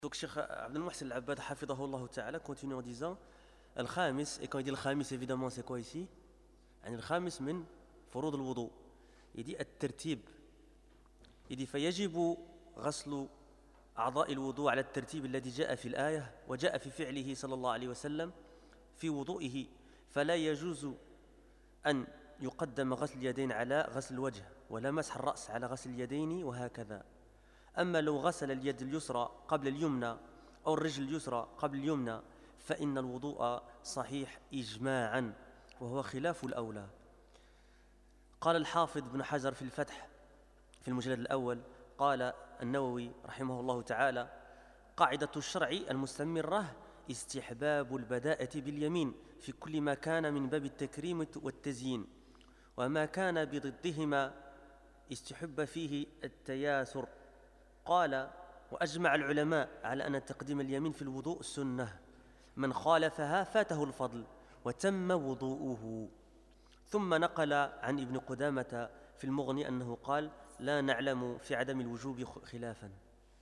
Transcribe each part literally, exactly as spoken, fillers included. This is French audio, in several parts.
Donc Cheikh Abdel Mohsen Al-Abbad hafidahullah ta'ala continue en disant Al-Khamis, et quand il dit Al-Khamis évidemment c'est quoi ici? Al-Khamis min furud al-wudu. Il dit At-Tartib. Il dit فيجب غسل أعضاء الوضوء على الترتيب الذي جاء في الآية وجاء في فعله صلى الله عليه وسلم في وضوئه فلا يجوز أن يقدم غسل اليدين على غسل الوجه ولا مسح الرأس على غسل اليدين وهكذا. أما لو غسل اليد اليسرى قبل اليمنى أو الرجل اليسرى قبل اليمنى فإن الوضوء صحيح إجماعا وهو خلاف الأولى. قال الحافظ بن حجر في الفتح في المجلد الأول قال النووي رحمه الله تعالى قاعدة الشرع المستمرة استحباب البداءة باليمين في كل ما كان من باب التكريم والتزيين وما كان بضدهما استحب فيه التياسر. قال وأجمع العلماء على أن تقديم اليمين في الوضوء سنة من خالفها فاته الفضل وتم وضوءه. ثم نقل عن ابن قدامة في المغني أنه قال لا نعلم في عدم الوجوب خلافا.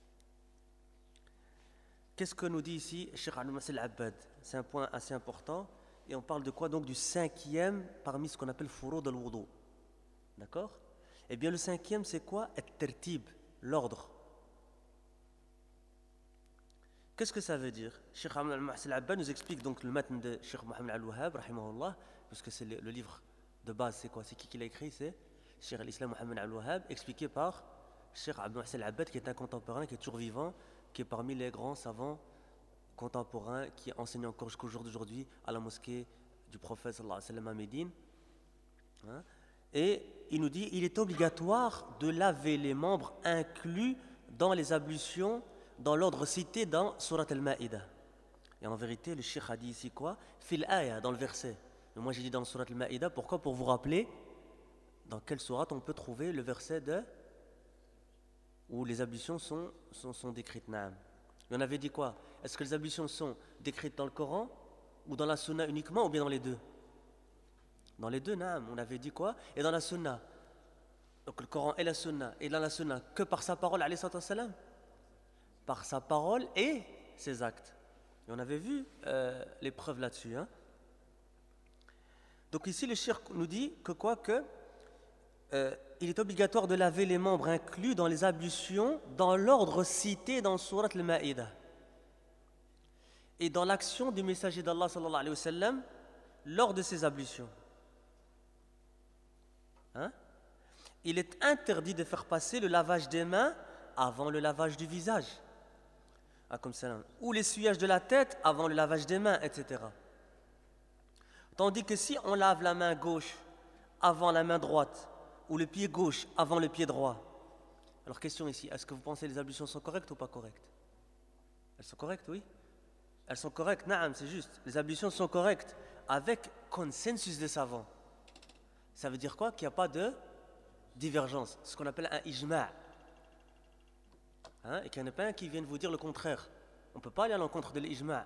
Qu'est-ce que nous dit ici Cheikh Abdel Mohsen Al-Abbad? C'est un point assez important et on parle de quoi? Donc du cinquième parmi ce qu'on appelle furud al-wudu. D'accord? Eh bien le cinquième c'est quoi? At-tartib, l'ordre. Qu'est-ce que ça veut dire? Cheikh Abdel Mohsen Al-Abbad nous explique donc le matn de Cheikh Mohammed Al-Wahhab rahimahullah, puisque c'est le, le livre de base, c'est quoi? C'est qui qui l'a écrit? C'est Cheikh Al-Islam Mohammed Al-Wahhab, expliqué par Cheikh Abdel Mohsen Al-Abbad, qui est un contemporain, qui est toujours vivant, qui est parmi les grands savants contemporains qui enseignent encore jusqu'au jour d'aujourd'hui à la mosquée du prophète sallallahu alayhi wa sallam à Médine. Hein? Et il nous dit il est obligatoire de laver les membres inclus dans les ablutions dans l'ordre cité dans Surat Al-Ma'ida. Et en vérité, le Cheikh a dit ici quoi? Fil aya, dans le verset. Mais moi j'ai dit dans Surat Al-Ma'ida, pourquoi? Pour vous rappeler dans quelle sourate on peut trouver le verset de où les ablutions sont, sont, sont décrites. Naam. Et on avait dit quoi? Est-ce que les ablutions sont décrites dans le Coran ou dans la Sunna uniquement ou bien dans les deux? Dans les deux, naam. On avait dit quoi? Et dans la Sunna. Donc le Coran et la Sunna. Et dans la Sunna, que par sa parole, alayhi salatu wassalam? Par sa parole et ses actes. Et on avait vu euh, les preuves là-dessus. Hein? Donc ici, le cheikh nous dit que quoi que euh, il est obligatoire de laver les membres inclus dans les ablutions dans l'ordre cité dans Surat Al-Ma'ida. Et dans l'action du messager d'Allah sallallahu alayhi wa sallam lors de ces ablutions. Hein? Il est interdit de faire passer le lavage des mains avant le lavage du visage. Ah, comme ça, ou l'essuyage de la tête avant le lavage des mains, et cetera. Tandis que si on lave la main gauche avant la main droite, ou le pied gauche avant le pied droit, alors question ici, est-ce que vous pensez que les ablutions sont correctes ou pas correctes? Elles sont correctes, oui. Elles sont correctes, naam, c'est juste. Les ablutions sont correctes avec consensus des savants. Ça veut dire quoi? Qu'il n'y a pas de divergence, ce qu'on appelle un ijma'. Hein, et qu'il n'y en a pas un qui vienne vous dire le contraire. On ne peut pas aller à l'encontre de l'ijma'.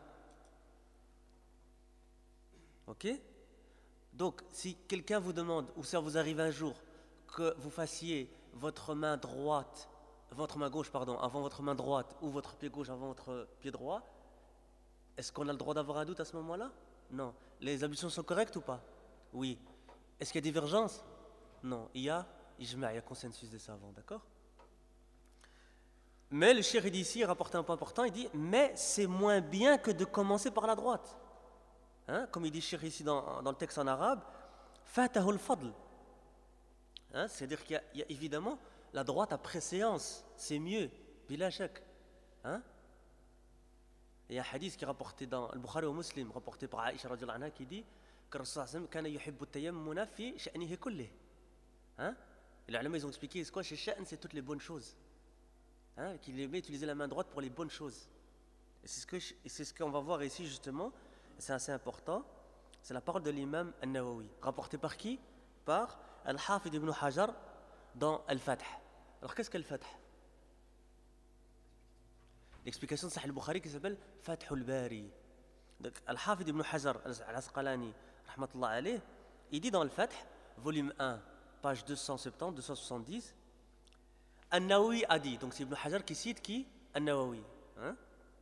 Ok? Donc, si quelqu'un vous demande, ou ça vous arrive un jour, que vous fassiez votre main droite, votre main gauche, pardon, avant votre main droite, ou votre pied gauche avant votre pied droit, est-ce qu'on a le droit d'avoir un doute à ce moment-là? Non. Les ablutions sont correctes ou pas? Oui. Est-ce qu'il y a divergence? Non. Il y a ijma', il y a consensus des savants, d'accord? Mais le cheikh dit ici, il rapporte un point important, il dit mais c'est moins bien que de commencer par la droite. Hein? Comme il dit cheikh ici dans, dans le texte en arabe, fatahu al-fadl. Hein? C'est-à-dire qu'il y a, il y a évidemment la droite à préséance, c'est mieux, bila shak. Hein? Il y a un hadith qui est rapporté dans le Bukhari ou Muslim, rapporté par Aïcha radhiyallahu anha, qui dit que Rasul sallallahu alayhi wa sallam kana yuhibbu at-tayammuna fi sha'nihi kullih. Hein? Et les ulama ils ont expliqué c'est quoi chez sha'n, c'est toutes les bonnes choses. Hein, qu'il aimait utiliser la main droite pour les bonnes choses. Et c'est ce, que je, et c'est ce qu'on va voir ici justement, et c'est assez important, c'est la parole de l'imam An-Nawawi, rapportée par qui? Par Al-Hafid ibn Hajar dans Al-Fath. Alors qu'est-ce qu'Al-Fath? L'explication de Sahih al-Bukhari qui s'appelle Fath al-Bari. Donc Al-Hafid ibn Hajar al-Asqalani, rahmatullah alayh, il dit dans Al-Fath, volume un, page deux cent soixante-dix, deux cent soixante-dix, An-Nawawi a dit, donc c'est Ibn Hajar qui cite qui? An-Nawawi. Hein?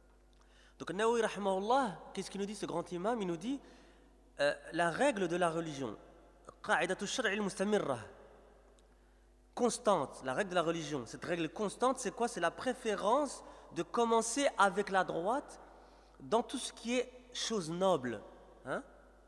Donc, Nawawi, rahimahullah, qu'est-ce qu'il nous dit, ce grand imam? Il nous dit euh, la règle de la religion, qa'idatu shar'i al-mustamirra, constante, la règle de la religion. Cette règle constante, c'est quoi? C'est la préférence de commencer avec la droite dans tout ce qui est chose noble, hein?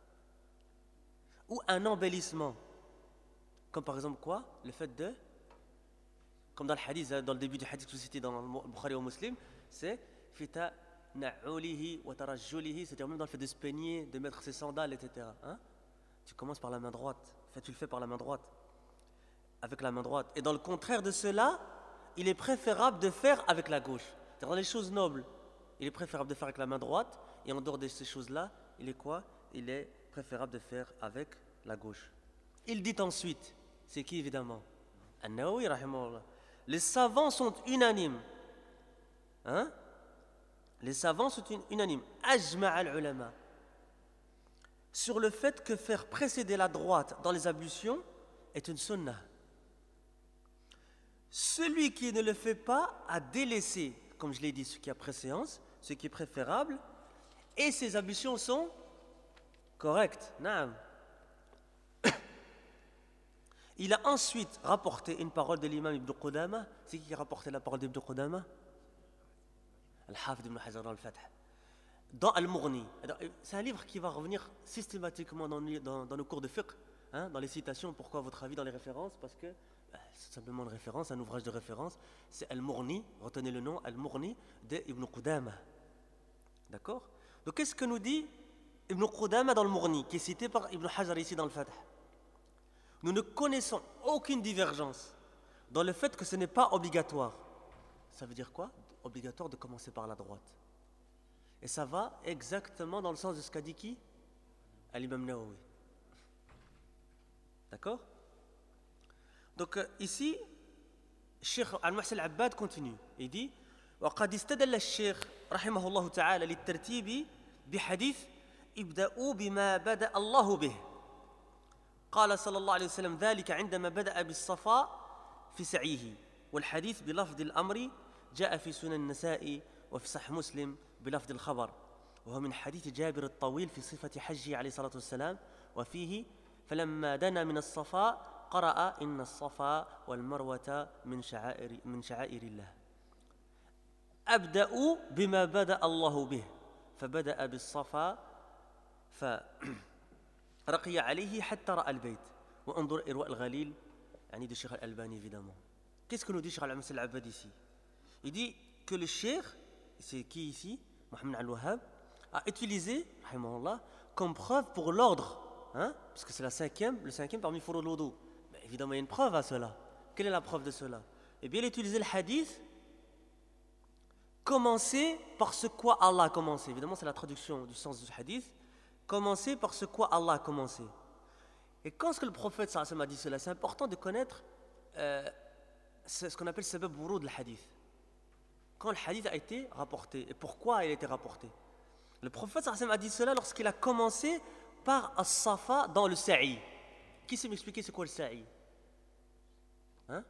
Ou un embellissement. Comme par exemple quoi? Le fait de, comme dans le hadith, dans le début du hadith que je citais dans le Bukhari ou Muslim, c'est fita na'ulihi wa tarajjulihi, c'est-à-dire même dans le fait de se peigner, de mettre ses sandales, et cetera. Hein? Tu commences par la main droite. En fait, tu le fais par la main droite. Avec la main droite. Et dans le contraire de cela, il est préférable de faire avec la gauche. C'est-à-dire dans les choses nobles, il est préférable de faire avec la main droite. Et en dehors de ces choses-là, il est quoi? Il est préférable de faire avec la gauche. Il dit ensuite, c'est qui évidemment? An-Nawawi, rahimahullah. Les savants sont unanimes. Hein? Les savants sont unanimes. Ajma' al-ulama. Sur le fait que faire précéder la droite dans les ablutions est une sunnah. Celui qui ne le fait pas a délaissé, comme je l'ai dit, ce qui a préséance, ce qui est préférable, et ses ablutions sont correctes. Naam. Il a ensuite rapporté une parole de l'imam Ibn Qudama. C'est qui qui a rapporté la parole d'Ibn Qudama? Al-Hafid ibn Hajar dans le Fath. Dans Al-Mughni. C'est un livre qui va revenir systématiquement dans, dans, dans nos cours de fiqh, hein, dans les citations. Pourquoi, à votre avis, dans les références? Parce que bah, c'est simplement une référence, un ouvrage de référence. C'est Al-Mughni, retenez le nom, Al-Mughni d'Ibn Qudama. D'accord? Donc qu'est-ce que nous dit Ibn Qudama dans le Mughni, qui est cité par Ibn Hajar ici dans le Fath? Nous ne connaissons aucune divergence dans le fait que ce n'est pas obligatoire. Ça veut dire quoi? Obligatoire de commencer par la droite. Et ça va exactement dans le sens de ce qu'a dit qui? Al-Imam Nawawi. D'accord? Donc euh, ici, Cheikh Al-Muhsin Al-Abbad continue. Il dit وقد استدل الشيخ رحمه الله تعالى للترتيب بحديث ابدأوا بما بدأ الله به. قال صلى الله عليه وسلم ذلك عندما بدأ بالصفاء في سعيه والحديث بلفظ الأمر جاء في سنن النسائي وفي صحيح مسلم بلفظ الخبر وهو من حديث جابر الطويل في صفة حجه عليه الصلاة والسلام وفيه فلما دنا من الصفاء قرأ إن الصفا والمروة من شعائر من شعائر الله أبدأوا بما بدأ الله به فبدأ بالصفا فرقي عليه حتى رأى البيت وانظر إرواء الغليل يعني de Cheikh Al-Albani évidemment. Qu'est-ce que nous dit Cheikh Al-Muhsin Al-Abbad ici? Il dit que le Cheikh, c'est qui ici? Mohamed Al-Wahhab, a utilisé, rahimahullah, comme preuve pour l'ordre, hein? Parce que c'est la cinquième, le cinquième parmi Furud al-Wudu. Mais évidemment, il y a une preuve à cela. Quelle est la preuve de cela? Eh bien, il a utilisé le hadith, commencer par ce quoi Allah a commencé. Évidemment, c'est la traduction du sens du hadith. Commencer par ce quoi Allah a commencé. Et quand ce que le prophète sallallahu alayhi wa sallam a dit cela, c'est important de connaître euh, ce qu'on appelle sabab wurud al-hadith. Quand le hadith a été rapporté et pourquoi il a été rapporté. Le prophète sallallahu alayhi wa sallam a dit cela lorsqu'il a commencé par as-safa dans le sa'i. Qui sait m'expliquer c'est quoi le sa'i? Hein?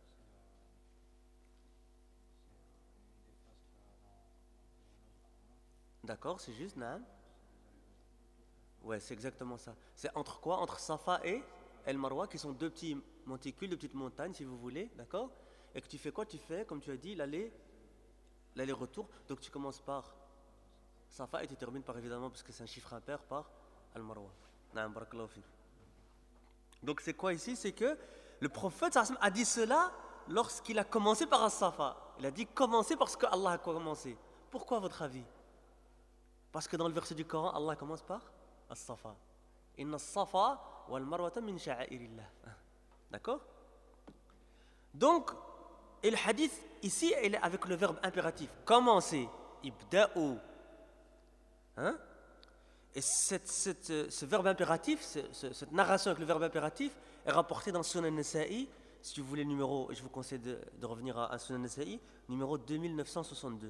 D'accord, c'est juste, naam. Ouais, c'est exactement ça. C'est entre quoi? Entre Safa et El Marwa, qui sont deux petits monticules, deux petites montagnes, si vous voulez, d'accord? Et que tu fais quoi? Tu fais, comme tu as dit, l'aller, l'aller-retour. Donc tu commences par Safa et tu termines par, évidemment, parce que c'est un chiffre impair, par Al Marwa. Naam, barakallahu fik. Donc c'est quoi ici? C'est que le prophète a dit cela lorsqu'il a commencé par As-Safa. Il a dit commencer parce que Allah a commencé. Pourquoi à votre avis? Parce que dans le verset du Coran, Allah commence par As-Safa. Inna as-Safa wal marwata min sha'airillah. D'accord? Donc, et le hadith ici, il est avec le verbe impératif. Commencer. Ibda'u. Hein? Et cette, cette, ce verbe impératif, ce, ce, cette narration avec le verbe impératif est rapportée dans Sunan Nasa'i. Si vous voulez le numéro, je vous conseille de, de revenir à, à Sunan Nasa'i, numéro deux mille neuf cent soixante-deux.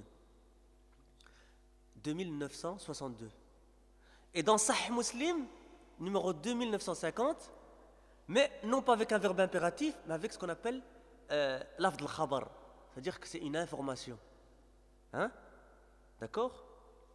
deux mille neuf cent soixante-deux. Et dans Sahih Muslim, numéro deux mille neuf cent cinquante, mais non pas avec un verbe impératif, mais avec ce qu'on appelle euh, lafd al-khabar, c'est-à-dire que c'est une information. Hein? D'accord?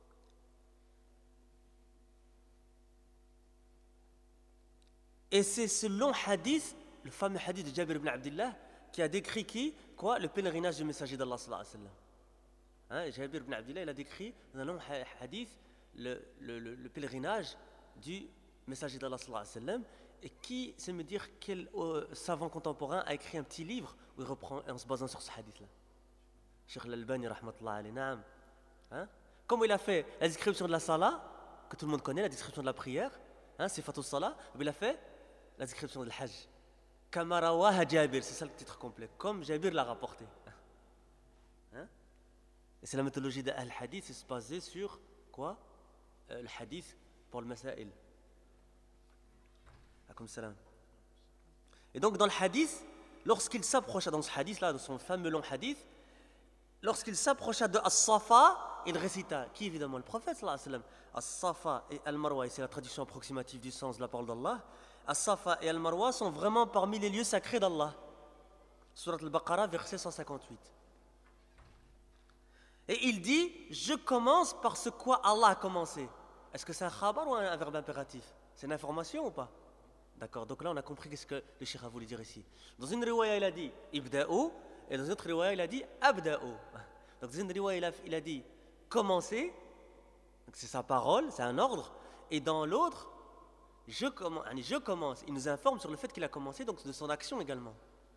Et c'est ce long hadith, le fameux hadith de Jabir ibn Abdullah, qui a décrit qui, quoi, le pèlerinage du messager d'Allah sallallahu alayhi wa sallam. Hein, Jabir ibn Abdullah, il a décrit dans un long hadith le, le, le, le pèlerinage du messager d'Allah sallallahu alayhi wa sallam. Et qui sait me dire quel euh, savant contemporain a écrit un petit livre où il reprend en se basant sur ce hadith-là? Cheikh Al-Albani, rahmatullah alayhi, naam. Hein? Comme il a fait la description de la salat, que tout le monde connaît, la description de la prière, hein, Sifatul Salah, il a fait la description de l'Hajj. Kamarawaha Jabir, c'est ça le titre complet, comme Jabir l'a rapporté. Hein? Et c'est la méthodologie de Al-Hadith, c'est basé sur quoi? euh, Le hadith pour le Masail. Salam. Et donc dans le hadith, lorsqu'il s'approcha dans ce hadith-là, dans son fameux long hadith, lorsqu'il s'approcha de As-Safa, il récita, qui évidemment le prophète sallallahu alayhi wa sallam, As-Safa et Al-Marwa, et c'est la traduction approximative du sens de la parole d'Allah, As-Safa et Al-Marwa sont vraiment parmi les lieux sacrés d'Allah. Surat Al-Baqarah, verset cent cinquante-huit. Et il dit, je commence par ce quoi Allah a commencé. Est-ce que c'est un khabar ou un verbe impératif? C'est une information ou pas? D'accord, donc là on a compris ce que le cheikh a voulu dire ici. Dans une riwaya il a dit ibda'u, et dans une autre riwaya il a dit abda'u. Donc dans une riwaya il a, il a dit commencer, donc c'est sa parole, c'est un ordre, et dans l'autre, je commence, je commence. Il nous informe sur le fait qu'il a commencé, donc de son action également.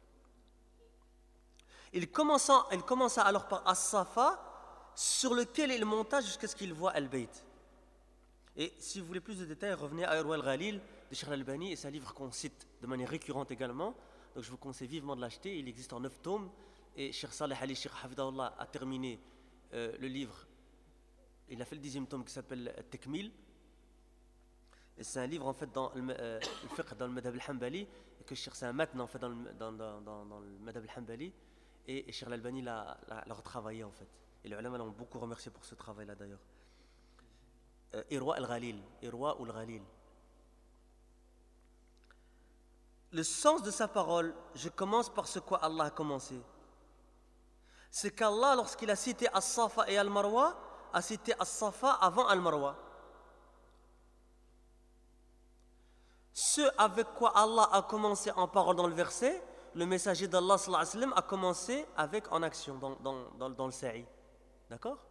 Il commença, il commença alors par As-Safa, sur lequel il monta jusqu'à ce qu'il voit Al-Bayt. Et si vous voulez plus de détails, revenez à Irwa al-Ghalil de Cheikh Al-Albani, et c'est un livre qu'on cite de manière récurrente également. Donc je vous conseille vivement de l'acheter. Il existe en neuf tomes. Et Cheikh Saleh Ali Cheikh Hafidahullah a terminé euh, le livre. Il a fait le dixième tome qui s'appelle Tekmil. Et c'est un livre en fait dans le, euh, le fiqh dans le madhab al-Hanbali. Et que Cheikh c'est un matn en fait dans le, dans, dans, dans, dans le madhab al-Hanbali. Et, et Cheikh Al-Albani l'a, l'a, l'a retravaillé en fait. Et les ulama l'ont beaucoup remercié pour ce travail-là d'ailleurs. Euh, Irwa al-Ghalil. Irwa ou al-Ghalil. Le sens de sa parole, je commence par ce quoi Allah a commencé. C'est qu'Allah, lorsqu'il a cité As-Safa et Al-Marwa, a cité As-Safa avant Al-Marwa. Ce avec quoi Allah a commencé en parole dans le verset, le messager d'Allah sallallahu alayhi wa sallam a commencé avec en action dans, dans, dans, dans le sa'i. D'accord?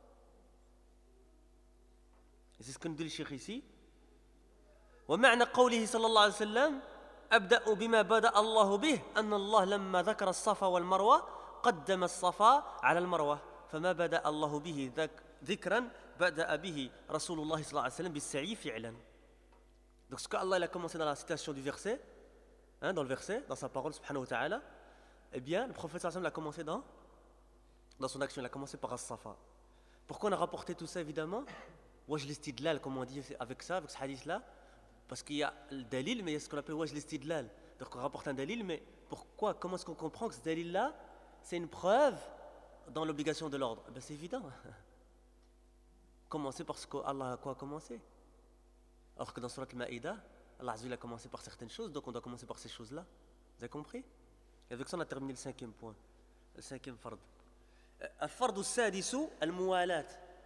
Et c'est ce que nous dit le cheikh ici. ومعنى قوله صلى الله عليه وسلم أبدأ بما بدأ الله به أن الله لما ذكر الصفا والمروة قدم الصفا على المروة فما بدأ الله به ذكرا بدأ به رسول الله صلى الله عليه وسلم بالسعي فعلا. Donc ce qu'Allah il a commencé dans la citation du verset, hein, dans le verset, dans sa parole subhanahu wa ta'ala, eh bien le prophète sallallahu alayhi wa sallam l'a commencé dans, dans son action, il a commencé par As-Safa. Pourquoi on a rapporté tout ça évidemment? Wajh l'istidlal, comme on dit avec ça, avec ce hadith-là. Parce qu'il y a le dalil, mais il y a ce qu'on appelle wajh l'istidlal. Donc on rapporte un dalil, mais pourquoi? Comment est-ce qu'on comprend que ce dalil-là, c'est une preuve dans l'obligation de l'ordre? Ben c'est évident. Commencer parce qu'Allah a quoi commencé? Alors que dans Surat Al-Ma'ida, Allah Azza wa Jalla a commencé par certaines choses, donc on doit commencer par ces choses-là. Vous avez compris? Et avec ça, on a terminé le cinquième point, le cinquième fard. Al-fard al-sadisu, al-muwalat.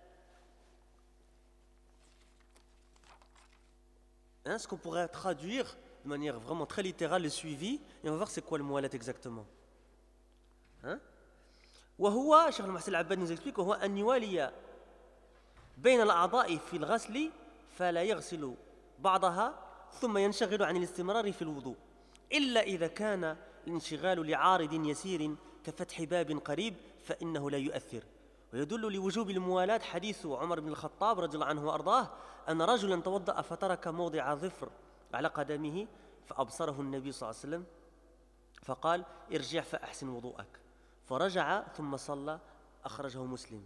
Hein, ce qu'on pourrait traduire de manière vraiment très littérale, le suivi, et on va voir c'est quoi le muwalat exactement. Hein? وهو شيخ المحسن العباد nous explique وهو أن يوالي بين الأعضاء في الغسل فلا يغسل بعضها ثم ينشغل عن الاستمرار في الوضوء إلا إذا كان الانشغال لعارض يسير كفتح باب قريب فإنه لا يؤثر. ويدل لوجوب الموالاة حديث عمر بن الخطاب رضي الله عنه وأرضاه أن رجلا توضأ فترك موضع ظفر على قدمه فأبصره النبي صلى الله عليه وسلم فقال ارجع فأحسن وضوءك فرجع ثم صلى أخرجه مسلم.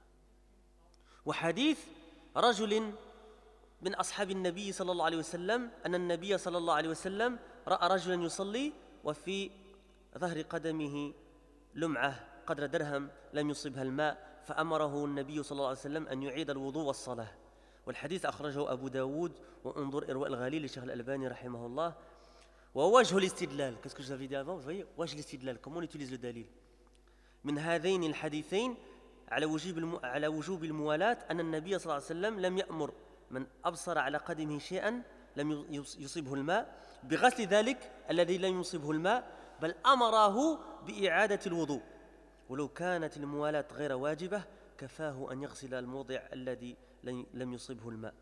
وحديث رجل من أصحاب النبي صلى الله عليه وسلم أن النبي صلى الله عليه وسلم رأى رجلا يصلي وفي ظهر قدمه لمعة قدر درهم لم يصبها الماء فأمره النبي صلى الله عليه وسلم أن يعيد الوضوء والصلاة. والحديث أخرجه أبو داود وانظر إرواء الغليل للشيخ الألباني رحمه الله. ووجه الاستدلال, qu'est-ce que je vous avais dit avant, vous voyez, وجه الاستدلال, comment on utilise le dalil من هذين الحديثين على وجوب على وجوب الموالاة أن النبي صلى الله عليه وسلم لم يأمر من أبصر على قدمه شيئا لم يصيبه الماء بغسل ذلك الذي لم يصيبه الماء بل أمره بإعادة الوضوء ولو كانت الموالاة غير واجبة كفاه أن يغسل الموضع الذي لم يصيبه الماء.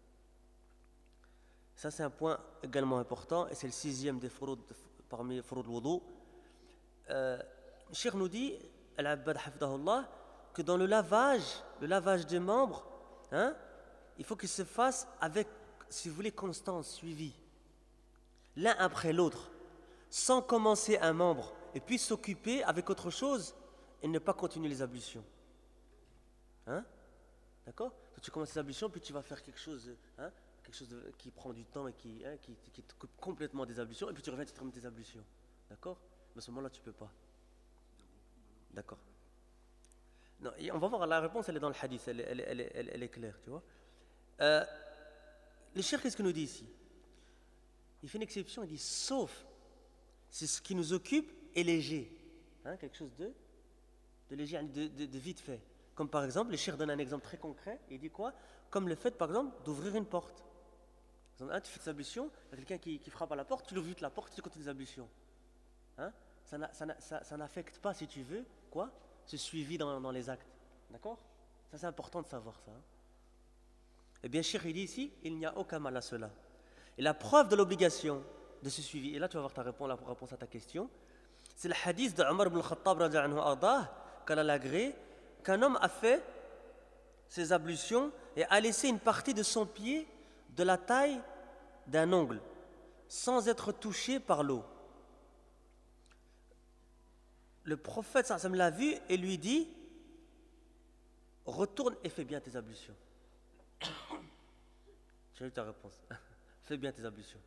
Ça c'est un point également important et c'est le sixième des furud parmi furud al-wudu. Euh, le Cheikh nous dit, Al-Abbad hafidahullah, que dans le lavage, le lavage des membres, hein, il faut qu'il se fasse avec, si vous voulez, constance, suivi, l'un après l'autre, sans commencer un membre et puis s'occuper avec autre chose et ne pas continuer les ablutions. Hein? D'accord? Tu commences les ablutions puis tu vas faire quelque chose, hein, quelque chose de, qui prend du temps et qui, hein, qui, qui te coupe complètement des ablutions et puis tu reviens, tu termines tes ablutions. D'accord? Mais à ce moment-là, tu ne peux pas. D'accord? Non, et on va voir, la réponse, elle est dans le hadith, elle, elle, elle, elle, elle est claire, tu vois. Euh, le cheikh, qu'est-ce qu'il nous dit ici? Il fait une exception, il dit sauf si ce qui nous occupe est léger, hein, quelque chose de, de léger, de, de, de vite fait. Comme par exemple, le cheikh donne un exemple très concret, il dit quoi? Comme le fait, par exemple, d'ouvrir une porte. Par exemple, hein, tu fais tes ablutions, il y a quelqu'un qui, qui frappe à la porte, tu ouvres vite la porte, tu continues tes ablutions. Hein? Ça, n'a, ça, n'a, ça, ça n'affecte pas, si tu veux, quoi? Ce suivi dans, dans les actes. D'accord? Ça, c'est important de savoir ça. Hein? Eh bien, Cheikh, il dit ici, il n'y a aucun mal à cela. Et la preuve de l'obligation de ce suivi, et là tu vas avoir ta réponse, la réponse à ta question, c'est le hadith de Omar ibn al-Khattab radhiyallahu anhu ardah, qu'Allah l'agrée, qu'un homme a fait ses ablutions et a laissé une partie de son pied de la taille d'un ongle, sans être touché par l'eau. Le prophète sallallahu alayhi wa sallam l'a vu et lui dit, retourne et fais bien tes ablutions. J'ai eu ta réponse. Fais bien tes ablutions.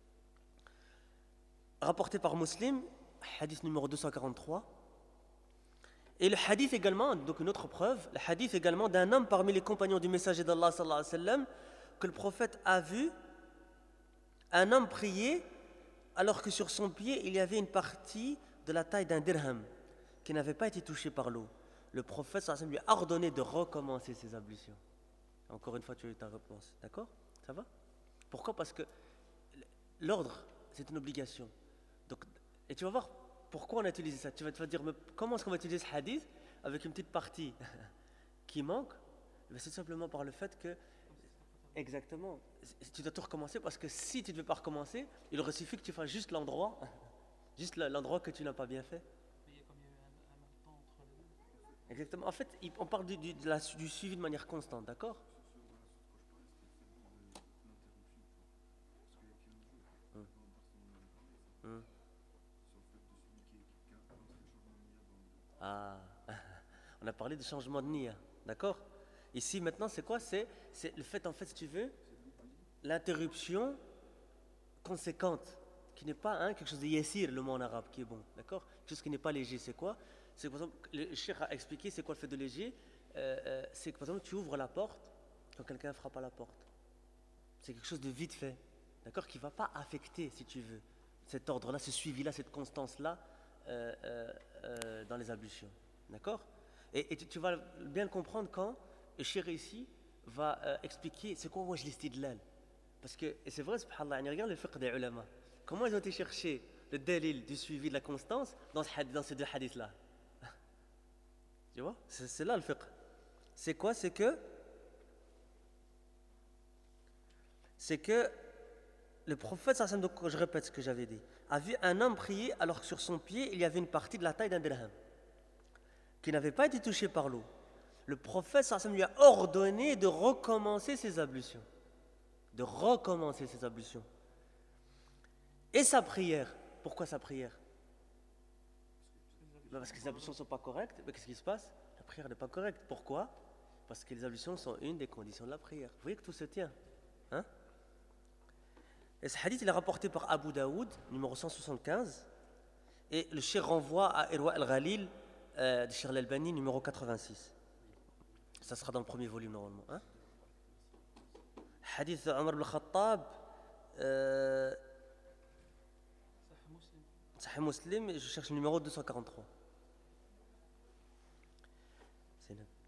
Rapporté par Muslim, hadith numéro deux cent quarante-trois. Et le hadith également, donc une autre preuve, le hadith également d'un homme parmi les compagnons du messager d'Allah sallallahu alayhi wa sallam, que le prophète a vu un homme prier alors que sur son pied il y avait une partie de la taille d'un dirham qui n'avait pas été touchée par l'eau. Le prophète sallallahu alayhi wa sallam lui a ordonné de recommencer ses ablutions. Encore une fois, tu as eu ta réponse. D'accord? Ça va? Pourquoi? Parce que l'ordre, c'est une obligation. Donc, et tu vas voir pourquoi on a utilisé ça. Tu vas te dire, mais comment est-ce qu'on va utiliser ce hadith avec une petite partie qui manque? C'est simplement par le fait que, exactement, tu dois tout recommencer parce que si tu ne veux pas recommencer, il aurait suffi que tu fasses juste l'endroit, juste l'endroit que tu n'as pas bien fait. Exactement. En fait, on parle du, du, de la, du suivi de manière constante, d'accord? Hum. Ah, on a parlé de changement de niya, d'accord? Ici maintenant c'est quoi? C'est, c'est le fait en fait si tu veux, l'interruption conséquente, qui n'est pas hein, quelque chose de yassir, le mot en arabe qui est bon, d'accord? Quelque chose qui n'est pas léger, c'est quoi? C'est par exemple, le cheikh a expliqué c'est quoi le fait de léger, euh, euh, c'est que par exemple tu ouvres la porte quand quelqu'un frappe à la porte. C'est quelque chose de vite fait, d'accord? Qui ne va pas affecter si tu veux. Cet ordre-là, ce suivi-là, cette constance-là euh, euh, euh, dans les ablutions. D'accord? Et, et tu, tu vas bien le comprendre quand le cheikh ici va euh, expliquer c'est quoi wajh l'istidlal. Parce que, et c'est vrai, subhanallah, on regarde le fiqh des ulama. Comment ils ont été chercher le dalil du suivi de la constance dans, ce, dans ces deux hadiths-là? Tu vois? C'est, c'est là le fiqh. C'est quoi? C'est que c'est que le prophète, donc je répète ce que j'avais dit, a vu un homme prier alors que sur son pied il y avait une partie de la taille d'un dirham qui n'avait pas été touchée par l'eau. Le prophète lui a ordonné de recommencer ses ablutions. De recommencer ses ablutions. Et sa prière. Pourquoi sa prière? Parce que les ablutions ne sont pas correctes. Mais qu'est-ce qui se passe? La prière n'est pas correcte. Pourquoi? Parce que les ablutions sont une des conditions de la prière. Vous voyez que tout se tient. Hein? Et ce hadith il est rapporté par Abu Daoud, numéro cent soixante-quinze, et le cheikh renvoie à Irwa al-Ghalil euh, de Cheikh al-Albani, numéro quatre-vingt-six. Ça sera dans le premier volume normalement. Hein? Hadith de Omar ibn al-Khattab, euh, Sahih Muslim, je cherche le numéro deux cent quarante-trois.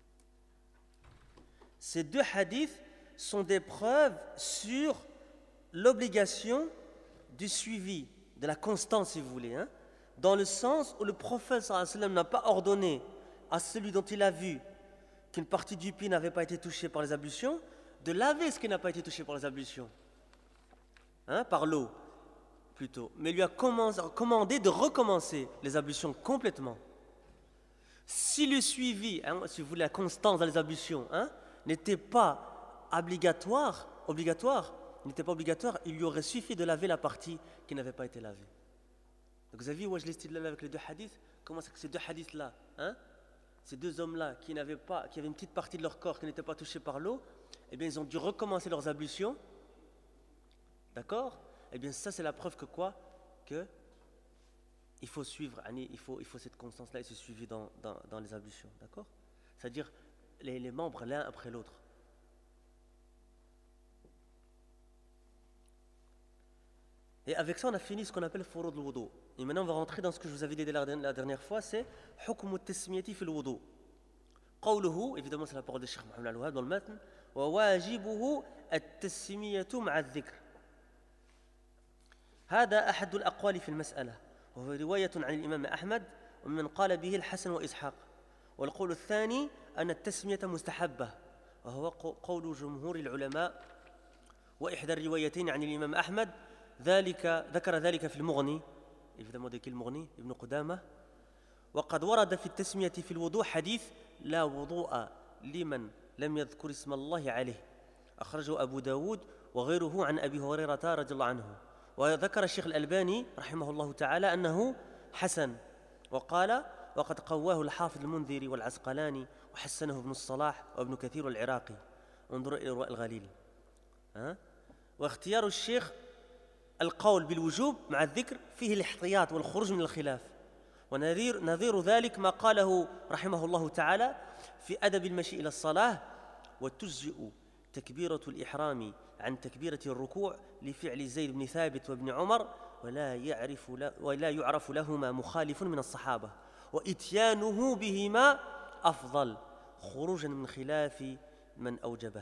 Ces deux hadiths sont des preuves sur l'obligation du suivi, de la constance, si vous voulez, hein, dans le sens où le prophète sallallahu alayhi wa sallam n'a pas ordonné à celui dont il a vu qu'une partie du pied n'avait pas été touchée par les ablutions, de laver ce qui n'a pas été touché par les ablutions, hein, par l'eau plutôt, mais lui a commandé de recommencer les ablutions complètement. Si le suivi, hein, si vous voulez, la constance dans les ablutions, hein, n'était pas obligatoire, obligatoire, n'était pas obligatoire, il lui aurait suffi de laver la partie qui n'avait pas été lavée. Donc vous avez vu, je l'ai avec les deux hadiths, comment c'est que ces deux hadiths-là, hein, ces deux hommes-là qui n'avaient pas, qui avaient une petite partie de leur corps qui n'était pas touchée par l'eau, eh bien ils ont dû recommencer leurs ablutions, d'accord? Eh bien ça c'est la preuve que quoi? Que il faut suivre, il faut, il faut cette constance-là et ce suivi dans, dans, dans les ablutions, d'accord? C'est-à-dire les, les membres l'un après l'autre. Et avec ça, on a fini ce qu'on appelle furud al-wudu. Et maintenant, on va rentrer dans ce que je vous avais dit la, la dernière fois, c'est hukm at-tasmiyati fi al-wudu. Qawluhu, évidemment, c'est la parole de Cheikh Mohamed Al-Wahhab dans le matn, wa wajibuhu at-tasmiyatu ma'a al-dhikr. هذا أحد الأقوال في المسألة وهو رواية عن الإمام أحمد ومن قال به الحسن وإسحاق والقول الثاني أن التسمية مستحبة وهو قول جمهور العلماء وإحدى الروايتين عن الإمام أحمد ذلك ذكر ذلك في المغني évidemment de quel المغني ابن قدامة وقد ورد في التسمية في الوضوء حديث لا وضوء لمن لم يذكر اسم الله عليه أخرجه أبو داود وغيره عن أبي هريرة رضي الله عنه وذكر الشيخ الألباني رحمه الله تعالى أنه حسن وقال وقد قواه الحافظ المنذري والعسقلاني وحسنه ابن الصلاح وابن كثير العراقي انظروا إلى رواء الغليل ها واختيار الشيخ القول بالوجوب مع الذكر فيه الاحتياط والخروج من الخلاف ونظير نظير ذلك ما قاله رحمه الله تعالى في أدب المشي إلى الصلاة وتجزئ تكبيرة الإحرام عن تكبيرة الركوع لفعل زيد بن ثابت وابن عمر ولا يعرف ولا يعرف لهما مخالف من الصحابة وإتيانه بهما أفضل خروجا من خلاف من أوجبه.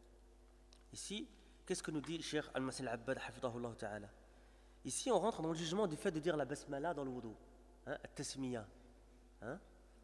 Ici, qu'est-ce que nous dit Cheikh Al-Masih Al-Abbad hafidahullah ta'ala? Ici, on rentre dans le jugement du fait de dire la basmala dans le wudu, hein, at-tasmiya. Hein?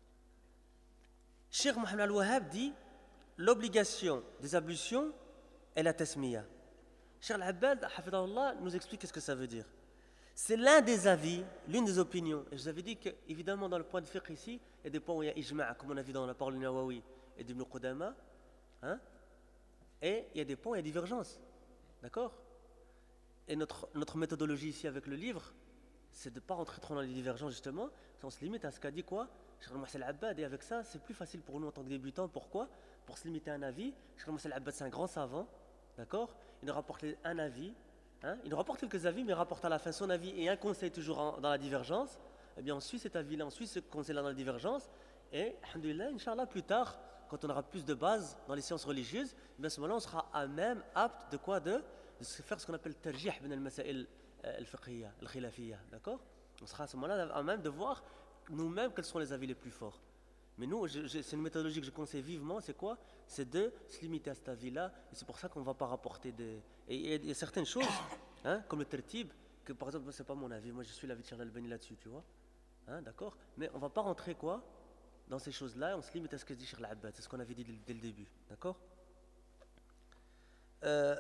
Cheikh Mohamed Al-Wahhab dit l'obligation des ablutions est la tasmiya. Cheikh Al-Abbad hafidahullah nous explique qu'est-ce que ça veut dire. C'est l'un des avis, l'une des opinions. Et je vous avais dit qu'évidemment, dans le point de fiqh ici, il y a des points où il y a ijma', comme on a vu dans la parole du Nawawi et d'Ibn Qudama, hein, et il y a des points où il y a divergence. D'accord? Et notre, notre méthodologie ici avec le livre, c'est de ne pas rentrer trop dans les divergences justement. On se limite à ce qu'a dit quoi Cheikh Al-Masih Al-Abbad. Et avec ça, c'est plus facile pour nous en tant que débutants. Pourquoi? Pour se limiter à un avis. Cheikh Al-Masih Al-Abbad, c'est un grand savant. D'accord? Il nous rapporte un avis. Hein? Il nous rapporte quelques avis, mais il rapporte à la fin son avis et un conseil toujours en, dans la divergence. Eh bien, on suit cet avis-là, on suit ce conseil-là dans la divergence. Et, alhamdoulilah, Inch'Allah, plus tard, quand on aura plus de bases dans les sciences religieuses, eh bien, à ce moment-là, on sera à même apte de quoi de, de faire ce qu'on appelle tarjih bin al-masail al-fiqhiyya, al-khilafiyya. D'accord? On sera à ce moment-là à même de voir nous-mêmes quels sont les avis les plus forts. Mais nous, je, je, c'est une méthodologie que je conseille vivement, c'est quoi? C'est de se limiter à cet avis-là, et c'est pour ça qu'on ne va pas rapporter des... Et il y a certaines choses, hein, comme le tertib, que par exemple, c'est pas mon avis, moi je suis l'avis de Cheikh Al-Albani là-dessus, tu vois, hein, d'accord? Mais on ne va pas rentrer quoi dans ces choses-là, on se limite à ce que dit Cheikh Al-Abbad, c'est ce qu'on avait dit dès, dès le début, d'accord? euh,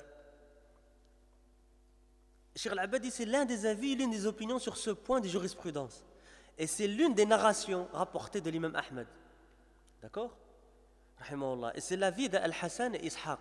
Cheikh Al-Abbad dit c'est l'un des avis, l'une des opinions sur ce point de jurisprudence. Et c'est l'une des narrations rapportées de l'imam Ahmed. D'accord? Et c'est l'avis d'Al-Hassan et Ishaq.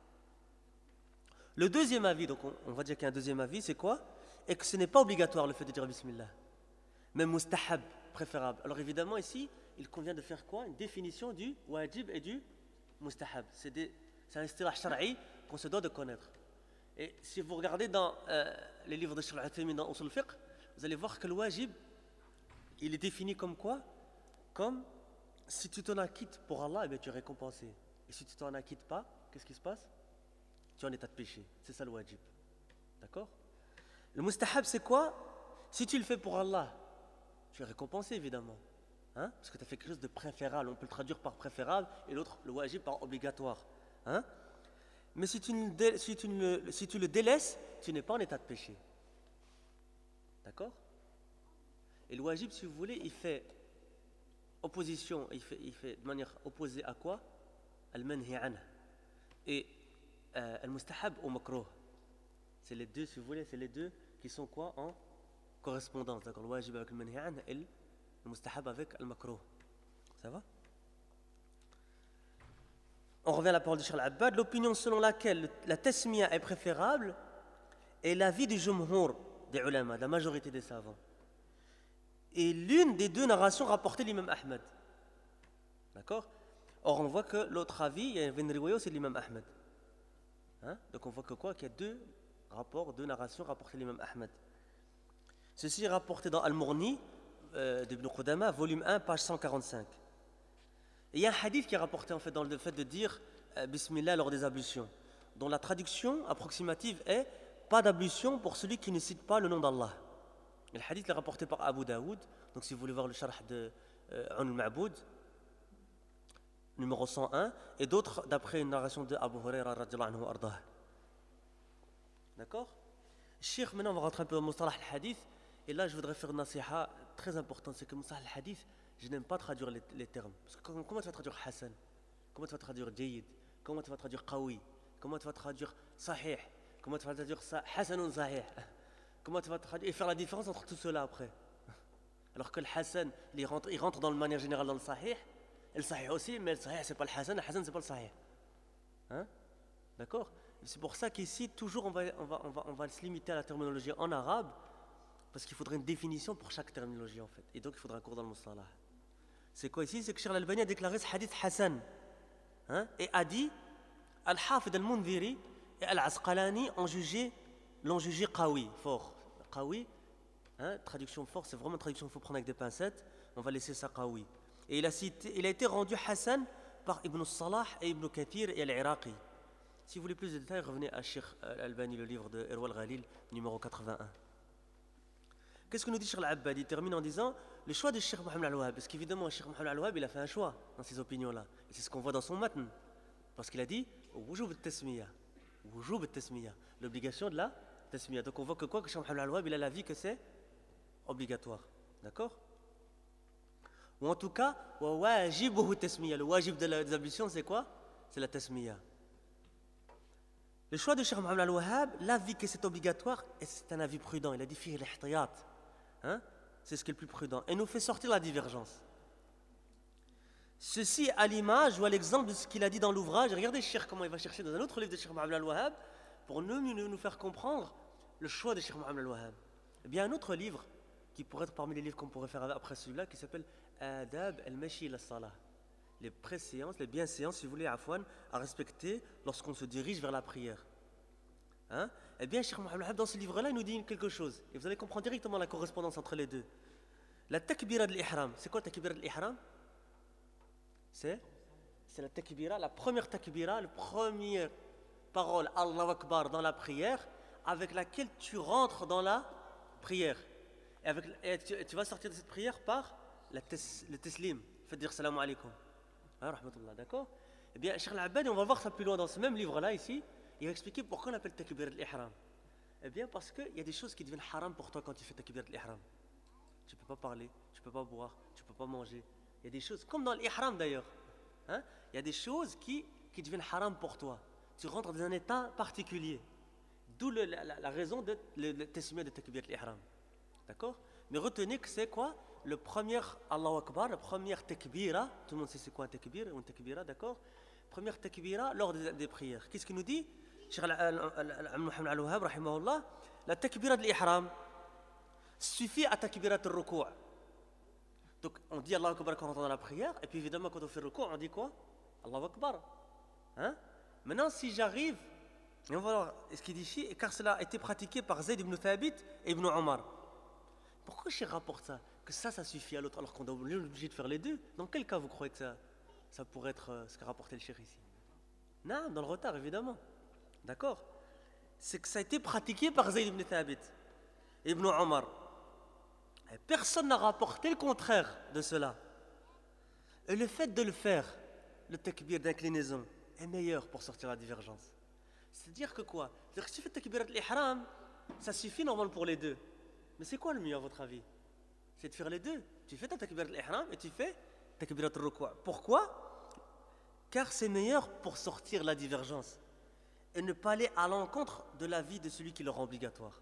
Le deuxième avis, donc on, on va dire qu'il y a un deuxième avis, c'est quoi? Et que ce n'est pas obligatoire le fait de dire Bismillah. Mais mustahab, préférable. Alors évidemment ici, il convient de faire quoi? Une définition du wajib et du mustahab. C'est, des, c'est un istilah shar'i qu'on se doit de connaître. Et si vous regardez dans euh, les livres de Cheikh Al-Uthaymin dans Usul al-Fiqh, vous allez voir que le wajib, il est défini comme quoi? Comme si tu t'en acquittes pour Allah, eh bien, tu es récompensé. Et si tu t'en acquittes pas, qu'est-ce qui se passe? Tu es en état de péché. C'est ça le wajib. D'accord? Le mustahab, c'est quoi? Si tu le fais pour Allah, tu es récompensé évidemment. Hein? Parce que tu as fait quelque chose de préférable. On peut le traduire par préférable et l'autre, le wajib, par obligatoire. Hein? Mais si tu, ne, si, tu ne, si tu le délaisses, tu n'es pas en état de péché. D'accord? Et le wajib, si vous voulez, il fait opposition, il fait, il fait de manière opposée à quoi? Al-manhi anhu. Et euh, al-mustahab au makruh. C'est les deux, si vous voulez, c'est les deux qui sont quoi? En correspondance. D'accord? Le wajib avec le manhi anhu et le mustahab avec al-makruh. Ça va? On revient à la parole de Cheikh Al-Abbad. L'opinion selon laquelle la tasmiya est préférable est l'avis du jumhur des ulama, de la majorité des savants. Et l'une des deux narrations rapportées de l'imam Ahmed. D'accord? Or, on voit que l'autre avis, il y a une riwaya, c'est l'imam Ahmed. Hein? Donc, on voit que quoi? Qu'il y a deux rapports, deux narrations rapportées de l'imam Ahmed. Ceci est rapporté dans Al-Mughni euh, d'Ibn Qudama, volume un, page cent quarante-cinq. Et il y a un hadith qui est rapporté en fait dans le fait de dire euh, Bismillah lors des ablutions, dont la traduction approximative est pas d'ablution pour celui qui ne cite pas le nom d'Allah. Et le hadith est rapporté par Abu Daoud. Donc si vous voulez voir le sharh de euh, al-Ma'boud, numéro cent un, et d'autres d'après une narration de Abu Huraira radhiyallahu anhu ardah. D'accord? Cheikh, maintenant on va rentrer un peu dans Mustalah al-Hadith. Et là je voudrais faire une nasiha très importante, c'est que Mustalah al-Hadith, je n'aime pas traduire les, les termes. Parce que comment, comment tu vas traduire Hassan? Comment tu vas traduire Jayyid? Comment tu vas traduire Qawi? Comment tu vas traduire Sahih? Comment tu vas traduire Hassanun Sahih? Comment tu vas traduire et faire la différence entre tout cela après? Alors que le Hassan, il rentre, il rentre dans le manière générale dans le Sahih, et le Sahih aussi, mais le Sahih c'est pas le Hassan, le Hassan c'est pas le Sahih. Hein? D'accord? C'est pour ça qu'ici, toujours on va, on, va, on, va, on va se limiter à la terminologie en arabe, parce qu'il faudrait une définition pour chaque terminologie en fait. Et donc il faudra un cours dans le Mustalah. C'est quoi ici? C'est que Cheikh Al-Albani a déclaré ce hadith Hassan. Hein? Et a dit Al-Hafid Al-Mundhiri et Al-Asqalani ont jugé, l'ont jugé Qawi, fort. Qawi, hein, traduction forte, c'est vraiment une traduction qu'il faut prendre avec des pincettes. On va laisser ça Qawi. Et il a, cité, il a été rendu Hassan par Ibn Salah et Ibn Kathir et Al-Iraqi. Si vous voulez plus de détails, revenez à Cheikh Al-Albani, le livre de Irwa Al-Ghalil, numéro quatre-vingt-un. Qu'est-ce que nous dit Cheikh Al-Abbad? Il termine en disant le choix de Cheikh Mohammed Al-Wahhab. Parce qu'évidemment, Cheikh Mohammed Al-Wahhab, il a fait un choix dans ces opinions-là. Et c'est ce qu'on voit dans son matn. Parce qu'il a dit wujub al-tasmiya. Wujub al-tasmiya. L'obligation de la tasmiya. Donc on voit que quoi? Que Cheikh Mohammed Al-Wahhab, il a l'avis que c'est obligatoire. D'accord? Ou en tout cas, wa wajibuhu tasmiya. Le wajib de la ablution, c'est quoi? C'est la tasmiya. Le choix de Cheikh Mohammed Al-Wahhab, l'avis que c'est obligatoire, et c'est un avis prudent. Il a dit fi al-ihtiyat. Hein? C'est ce qui est le plus prudent. Et nous fait sortir la divergence. Ceci à l'image ou à l'exemple de ce qu'il a dit dans l'ouvrage. Regardez Cheikh comment il va chercher dans un autre livre de Cheikh Mohammed Al-Wahhab pour nous, nous, nous faire comprendre le choix de Cheikh Mohammed Al-Wahhab. Eh bien, un autre livre qui pourrait être parmi les livres qu'on pourrait faire après celui-là, qui s'appelle Adab al-Mashi ila-Salah. Les préséances, les bienséances, si vous voulez, afwan, à respecter lorsqu'on se dirige vers la prière. Hein? Eh bien, Cheikh Mohammed Al-Wahhab, dans ce livre-là, il nous dit quelque chose. Et vous allez comprendre directement la correspondance entre les deux. La takbira de l'ihram. C'est quoi la takbira de l'ihram? C'est C'est la takbira, la première takbira, la première parole Allahu Akbar dans la prière, avec laquelle tu rentres dans la prière. Et, avec, et tu, tu vas sortir de cette prière par la tes, le teslim. Faites dire salam alaikum. Ah, rahmatullah, d'accord? Eh bien, Cheikh Al-Abbad, on va voir ça plus loin dans ce même livre-là, ici. Il va expliquer pourquoi on appelle takbir al-ihram. Eh bien, parce qu'il y a des choses qui deviennent haram pour toi quand tu fais takbir al-ihram. Tu ne peux pas parler, tu ne peux pas boire, tu ne peux pas manger. Il y a des choses, comme dans l'ihram d'ailleurs. Hein? Il y a des choses qui, qui deviennent haram pour toi. Tu rentres dans un état particulier. D'où le, la, la, la raison de le tasmiyah de takbir al-ihram. D'accord? Mais retenez que c'est quoi? Le premier Allahu Akbar, la première takbira. Tout le monde sait c'est quoi un takbir ou une takbira, d'accord? Première takbira lors des, des prières. Qu'est-ce qu'il nous dit? Cheikh Mohammed Al-Wahhab, rahimahullah, la takbira de l'ihram suffit à takbirat al-ruku'. Donc on dit Allahu Akbar quand on entend dans la prière, et puis évidemment quand on fait le ruku', on dit quoi? Allahu Akbar. Hein? Maintenant, si j'arrive, et on va voir ce qu'il dit ici, car cela a été pratiqué par Zayd ibn Thabit et ibn Omar. Pourquoi Cheikh rapporte ça? Que ça, ça suffit à l'autre, alors qu'on est obligé de faire les deux? Dans quel cas vous croyez que ça, ça pourrait être euh, ce qu'a rapporté le Cheikh ici? Non, dans le retard, évidemment. D'accord? C'est que ça a été pratiqué par Zayd ibn Thabit et ibn Omar. Et personne n'a rapporté le contraire de cela. Et le fait de le faire, le takbir d'inclinaison, est meilleur pour sortir la divergence. C'est-à-dire que quoi? C'est-à-dire que si tu fais takbirat al-ihram, ça suffit normalement pour les deux. Mais c'est quoi le mieux à votre avis? C'est de faire les deux. Tu fais ta takbirat al-ihram et tu fais takbirat al-ruku'. Pourquoi? Car c'est meilleur pour sortir la divergence et ne pas aller à l'encontre de l'avis de celui qui le rend obligatoire.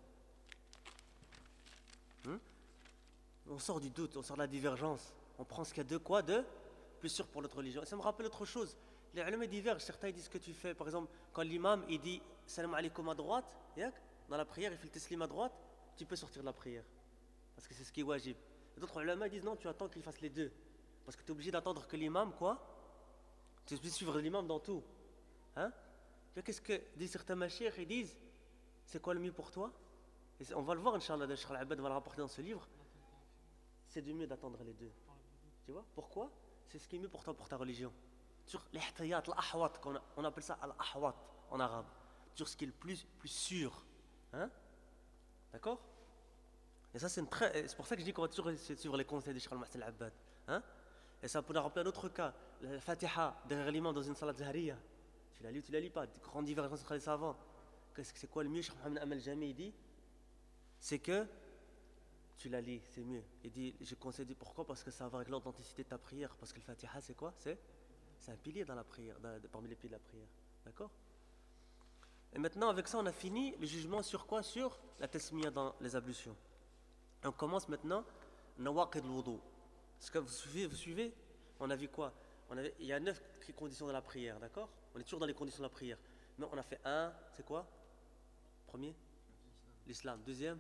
Hmm? On sort du doute, on sort de la divergence. On prend ce qu'il y a de quoi de plus sûr pour notre religion. Et ça me rappelle autre chose. Les ulama divergent. Certains disent que tu fais, par exemple, quand l'imam il dit salam alaikum à droite, dans la prière, il fait le teslim à droite, tu peux sortir de la prière. Parce que c'est ce qui est wajib. Et d'autres ulama disent non, tu attends qu'il fasse les deux. Parce que tu es obligé d'attendre que l'imam, quoi? Tu es obligé de suivre l'imam dans tout. Hein? Qu'est-ce que disent certains mashayikh? Ils disent c'est quoi le mieux pour toi? Et on va le voir, Inch'Allah, Cheikh Al-Abbad va le rapporter dans ce livre. C'est du mieux d'attendre les deux. Tu vois? Pourquoi? C'est ce qui est mieux pour toi, pour ta religion. Sur les ihtiyat, l'ahwat, on appelle ça al-ahwat en arabe. Sur ce qui est le plus, plus sûr. Hein? D'accord? Et ça, c'est, une très, c'est pour ça que je dis qu'on va toujours essayer de suivre les conseils de Cheikh Al-Muhsin Al-Abbad. Hein? Et ça pourrait rappeler un autre cas. La Fatiha, derrière l'imam dans une salat zahriya. Tu la lis ou tu la lis pas? Grande divergence entre les savants. Qu'est-ce que c'est quoi le mieux? Cheikh Mohamed Amal Jami, il dit c'est que tu la lis, c'est mieux. Il dit, je conseille, pourquoi? Parce que ça va avec l'authenticité de ta prière. Parce que le Fatiha, c'est quoi? C'est, c'est un pilier dans la prière, dans, parmi les piliers de la prière. D'accord? Et maintenant, avec ça, on a fini le jugement sur quoi? Sur la tasmiya dans les ablutions. Et on commence maintenant, nawaqid al-wudu. Est-ce que vous suivez, vous suivez? On a vu quoi? On avait, il y a neuf conditions de la prière, d'accord? On est toujours dans les conditions de la prière. Mais on a fait un, c'est quoi? Premier? L'islam. Deuxième?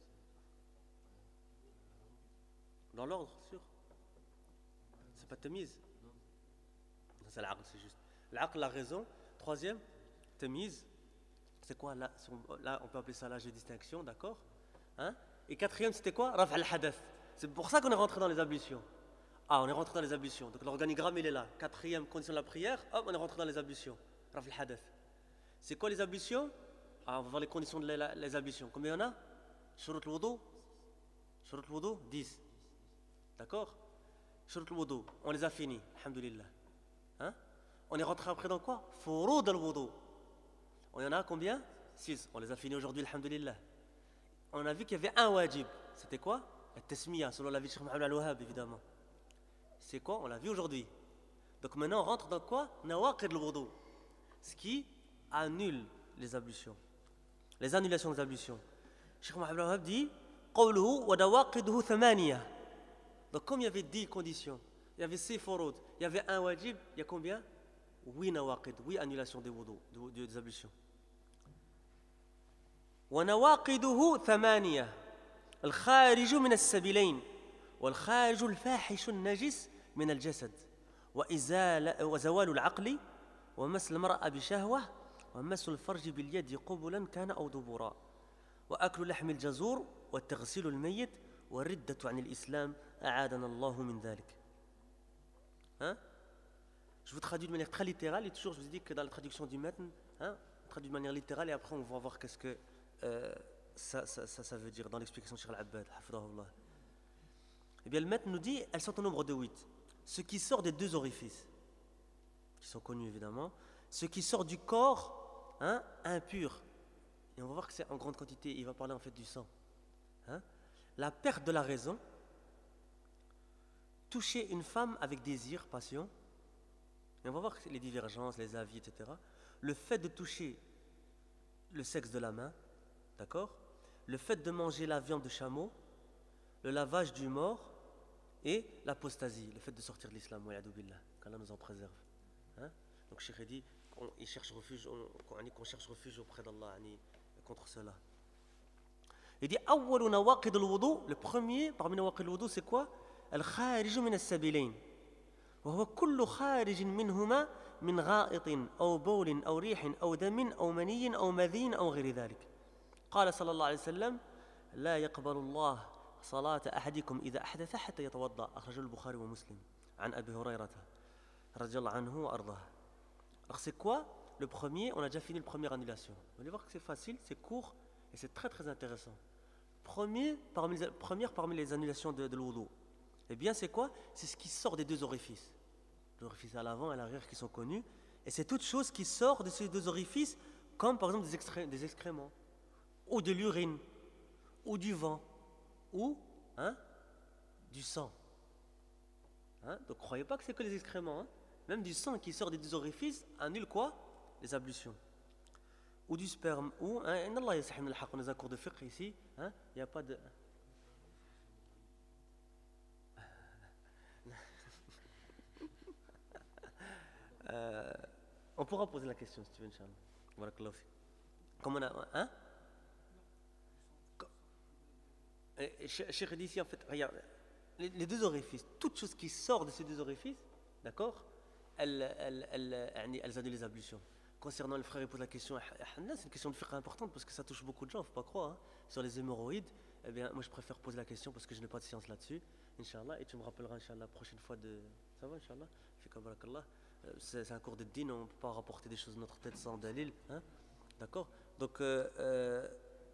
Dans l'ordre, sûr? C'est pas tamiz? C'est l'aql, c'est juste. L'aql, la raison. Troisième? Tamiz. C'est quoi là? Là, on peut appeler ça l'âge de distinction, d'accord? Hein? Et quatrième, c'était quoi? Raf' al-hadath. C'est pour ça qu'on est rentré dans les ablutions. Ah, on est rentré dans les ablutions. Donc l'organigramme, il est là. Quatrième condition de la prière, hop, on est rentré dans les ablutions. Raf' al-hadath. C'est quoi les ablutions? Ah, on va voir les conditions de les, les ablutions. Combien il y en a? Shurut al-wudu. Shurut al-wudu, dix. D'accord? Shurut al-wudu, on les a finis, alhamdoulilah. Hein? On est rentré après dans quoi? Furud al-wudu. On y en a combien? six. On les a finis aujourd'hui, alhamdoulilah. On a vu qu'il y avait un wajib. C'était quoi? La tasmiya, selon la vie de Cheikh Mohamed Al-Wahhab, évidemment. C'est quoi? On l'a vu aujourd'hui. Donc maintenant, on rentre dans quoi? Nawaqid al-wudu. Ce qui annule les ablutions. Les annulations des ablutions. Cheikh Mohamed Al-Wahhab dit qawluhu wa nawaqiduhu thamaniya. Donc comme il y avait dix conditions, il y avait six furud, il y avait un wajib, il y a combien? huit nawaqid, huit annulations des wudu, des ablutions. ونواقضه ثمانية الخارج من السبيلين والخارج الفاحش النجس من الجسد وإزال وزوال العقل ومس المرأة بشهوة ومس الفرج باليد قبلا كان أو دبرا وأكل لحم الجزور وتغسيل الميت والردة عن الإسلام أعاذنا الله من ذلك. Hein? Je vous traduis de manière très littérale et toujours je vous dis que dans la traduction du matn, hein, on traduit de manière littérale et après on va voir qu'est-ce que Euh, ça, ça, ça, ça veut dire dans l'explication de Cheikh Al-Abbad, hafidahullah. Eh bien, le maître nous dit, elles sont au nombre de huit. Ce qui sort des deux orifices, qui sont connus évidemment, ce qui sort du corps, hein, impur. Et on va voir que c'est en grande quantité, il va parler en fait du sang. Hein, la perte de la raison, toucher une femme avec désir, passion, et on va voir les divergences, les avis, et cetera. Le fait de toucher le sexe de la main, d'accord? Le fait de manger la viande de chameau, le lavage du mort et l'apostasie, le fait de sortir de l'islam, qu'Allah nous en préserve. Hein? Donc Cheikh dit qu'on cherche refuge, qu'on cherche refuge auprès d'Allah contre cela. Il dit awwalu nawaqid al-wudu, le premier parmi nawaqid al-wudu c'est quoi? Al-kharij min as-sabilayn. وهو كل خارج منهما من غائط أو بول أو ريح أو دم أو مني أو مذي أو غير ذلك. قال صلى الله عليه وسلم لا يقبل الله صلاة أحدكم إذا أحدث حتى يتوضأ. أخرجه البخاري ومسلم عن أبي هريرة رضي الله عنه وأرضاه. Alors c'est quoi le premier? On a déjà fini la première annulation. Vous allez voir que c'est facile, c'est court et c'est très très intéressant. Premier, parmi les, première parmi les annulations de, de l'wudu. Eh bien, c'est quoi? C'est ce qui sort des deux orifices. L'orifice à l'avant et à l'arrière qui sont connus. Et c'est toute chose qui sort de ces deux orifices comme par exemple des, excré- des excréments, ou de l'urine, ou du vent, ou hein, du sang. Hein? Donc croyez pas que c'est que les excréments. Hein? Même du sang qui sort des deux orifices annule quoi? Les ablutions. Ou du sperme, ou hein, Allah yasahim al-haq, on a un cours de fiqh ici, hein? Il n'y a pas de. Euh, on pourra poser la question si tu veux, Inch'Allah. Barakallahu fik. Comme on a. Hein? Cheikh dit ici, en fait, regarde, les, les deux orifices, toute chose qui sort de ces deux orifices, d'accord, elles, elles, elles, elles, elles annulent les ablutions. Concernant le frère, il pose la question, c'est une question de fiqh importante parce que ça touche beaucoup de gens, il ne faut pas croire. Hein. Sur les hémorroïdes, eh bien, moi je préfère poser la question parce que je n'ai pas de science là-dessus, Inch'Allah, et tu me rappelleras, Inch'Allah, la prochaine fois de. Ça va, Inch'Allah? Fika barakallah. C'est, c'est un cours de din, on ne peut pas rapporter des choses de notre tête sans dalil. Hein. D'accord. Donc, euh, euh,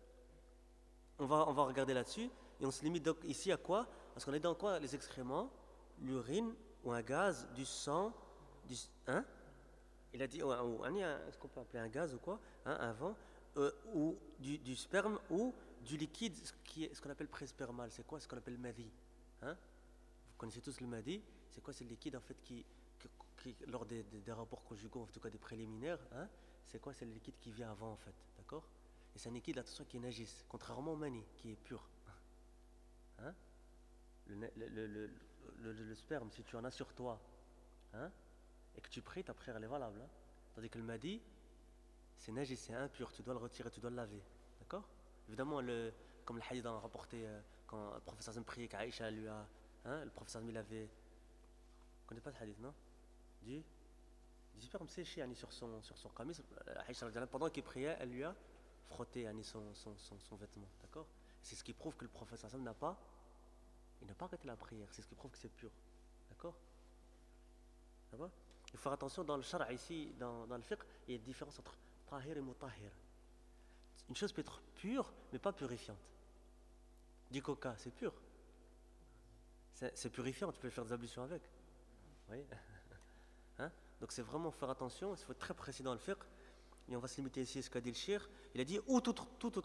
on, va, on va regarder là-dessus, et on se limite donc ici à quoi? Parce qu'on est dans quoi? Les excréments, l'urine, ou un gaz, du sang, du. Hein? Il a dit, ou, ou, est-ce qu'on peut appeler un gaz ou quoi, hein, un vent, euh, ou du, du sperme ou du liquide, ce, qui est, ce qu'on appelle préspermal. C'est quoi ce qu'on appelle le madi? Hein? Vous connaissez tous le madi. C'est quoi? C'est le liquide en fait qui, qui, qui lors des, des, des rapports conjugaux, en tout cas des préliminaires, hein, c'est quoi? C'est le liquide qui vient avant en fait, d'accord? Et c'est un liquide, attention, qui est najis, contrairement au mani, qui est pur. Hein? Le, le, le, le, le, le, le sperme, si tu en as sur toi, hein, et que tu pries, ta prière elle est valable. Hein? Tandis que le madi, c'est najis, c'est impur, tu dois le retirer, tu dois le laver. D'accord? Évidemment, le, comme le hadith a rapporté, euh, quand le professeur Azam priait qu'Aïcha lui a. Hein, le professeur Azam il avait. Vous ne connaissez pas ce hadith, non? Du, du sperme séché sur son, sur son kamis. Aïcha, pendant qu'il priait, elle lui a frotté son, son, son, son vêtement. D'accord? C'est ce qui prouve que le professeur Azam n'a pas. Il n'a pas arrêté la prière, c'est ce qui prouve que c'est pur. D'accord? Ça va? Il faut faire attention dans le shara ici, dans, dans le fiqh, il y a une différence entre tahir et mutahhir. Une chose peut être pure, mais pas purifiante. Du coca, c'est pur. C'est, c'est purifiant, tu peux faire des ablutions avec. Vous voyez? Hein? Donc c'est vraiment faire attention, il faut être très précis dans le fiqh. Et on va se limiter ici à ce qu'a dit le shir. Il a dit ou toute, toute autre